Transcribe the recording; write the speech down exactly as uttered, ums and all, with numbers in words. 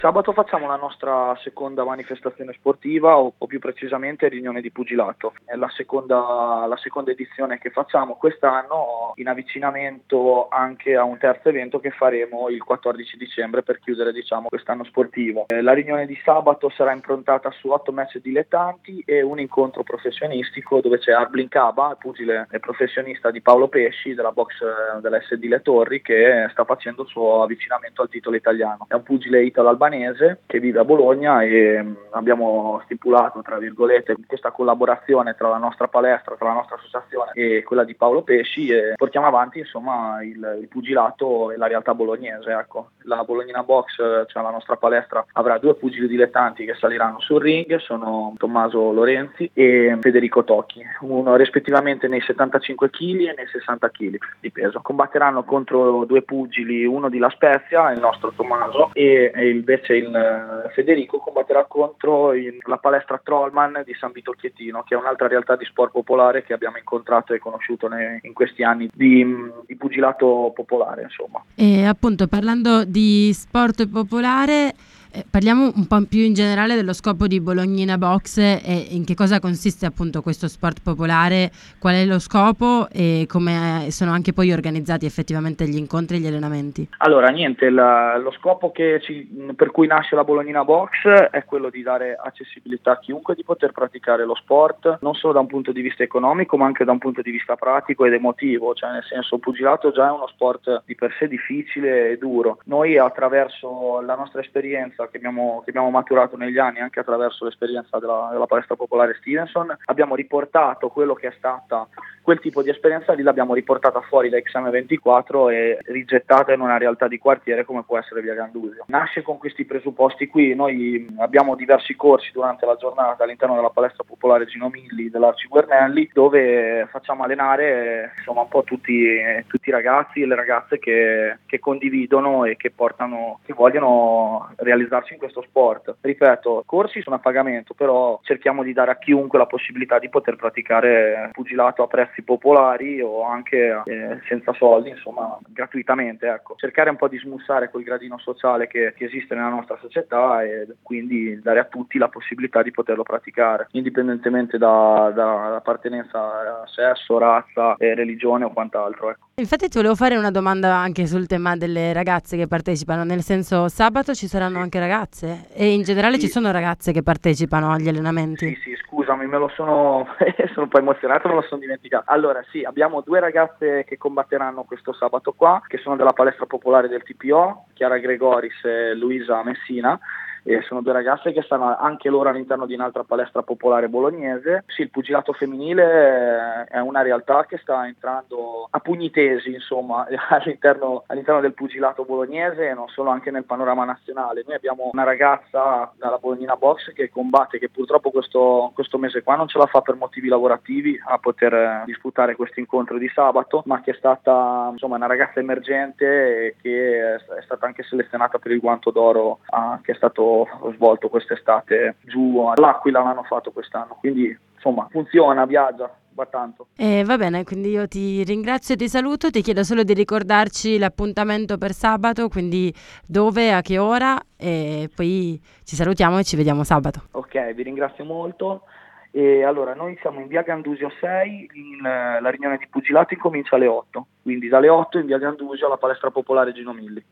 Sabato facciamo la nostra seconda manifestazione sportiva o, o più precisamente riunione di pugilato. È la seconda, la seconda edizione che facciamo quest'anno in avvicinamento anche a un terzo evento che faremo il quattordici dicembre per chiudere diciamo quest'anno sportivo. Eh, la riunione di sabato sarà improntata su otto match dilettanti e un incontro professionistico dove c'è Arblin Caba, pugile e professionista di Paolo Pesci della box eh, della S D Le Torri, che sta facendo il suo avvicinamento al titolo italiano. È un pugile italo-albanese che vive a Bologna e mh, abbiamo stipulato tra virgolette questa collaborazione tra la nostra palestra, tra la nostra associazione e quella di Paolo Pesci e portiamo avanti insomma il, il pugilato e la realtà bolognese. Ecco. La Bolognina Box, cioè la nostra palestra, avrà due pugili dilettanti che saliranno sul ring, sono Tommaso Lorenzi e Federico Tocchi, uno rispettivamente nei settantacinque chili e nei sessanta chili di peso. Combatteranno contro due pugili, uno di La Spezia, il nostro Tommaso, e, e invece il Federico combatterà contro il, la palestra Trollman di San Vito Chietino, che è un'altra realtà di sport popolare che abbiamo incontrato e conosciuto nei, in questi anni di, di pugilato popolare, insomma. E appunto, parlando di sport popolare, eh, parliamo un po' più in generale dello scopo di Bolognina Box e in che cosa consiste appunto questo sport popolare, qual è lo scopo e come sono anche poi organizzati effettivamente gli incontri e gli allenamenti. Allora, niente, la, lo scopo che ci, per cui nasce la Bolognina Box è quello di dare accessibilità a chiunque di poter praticare lo sport, non solo da un punto di vista economico, ma anche da un punto di vista pratico ed emotivo, cioè nel senso il pugilato già è uno sport di per sé difficile e duro. Noi attraverso la nostra esperienza che abbiamo, che abbiamo maturato negli anni, anche attraverso l'esperienza della, della palestra popolare Stevenson, abbiamo riportato quello che è stata quel tipo di esperienza lì, l'abbiamo riportata fuori da X M ventiquattro e rigettata in una realtà di quartiere come può essere Via Gandusio. Nasce con questi presupposti qui. Noi abbiamo diversi corsi durante la giornata all'interno della palestra popolare Gino Milli dell'Arci Guernelli, dove facciamo allenare insomma un po' tutti, tutti i ragazzi e le ragazze che, che condividono e che portano, che vogliono realizzarsi in questo sport. Ripeto, corsi sono a pagamento, però cerchiamo di dare a chiunque la possibilità di poter praticare pugilato a prezzi popolari o anche eh, senza soldi, insomma gratuitamente, ecco. Cercare un po' di smussare quel gradino sociale che, che esiste nella nostra società e quindi dare a tutti la possibilità di poterlo praticare, indipendentemente da, da, da appartenenza a sesso, razza, eh, religione o quant'altro, ecco. Infatti ti volevo fare una domanda anche sul tema delle ragazze che partecipano, nel senso sabato ci saranno anche ragazze e in generale sì. Ci sono ragazze che partecipano agli allenamenti? Sì, sì, scusami, me lo sono sono un po' emozionato, me lo sono dimenticato. Allora sì, abbiamo due ragazze che combatteranno questo sabato qua, che sono della palestra popolare del T P O, Chiara Gregoris e Luisa Messina. E sono due ragazze che stanno anche loro all'interno di un'altra palestra popolare bolognese. Sì, il pugilato femminile è una realtà che sta entrando a pugni tesi, insomma, all'interno, all'interno del pugilato bolognese e non solo, anche nel panorama nazionale. Noi abbiamo una ragazza dalla Bolognina Box che combatte, che purtroppo questo, questo mese qua non ce la fa per motivi lavorativi a poter disputare questo incontro di sabato, ma che è stata insomma una ragazza emergente e che è stata anche selezionata per il guanto d'oro ah, che è stato svolto quest'estate giù all'Aquila, l'hanno fatto quest'anno, quindi insomma funziona, viaggia, va tanto. Eh, va bene, quindi io ti ringrazio e ti saluto, ti chiedo solo di ricordarci l'appuntamento per sabato, quindi dove, a che ora, e poi ci salutiamo e ci vediamo sabato. Ok, vi ringrazio molto. E allora noi siamo in via Gandusio sei, in, la riunione di pugilato incomincia alle otto, quindi dalle otto in via Gandusio alla palestra popolare Gino Milli.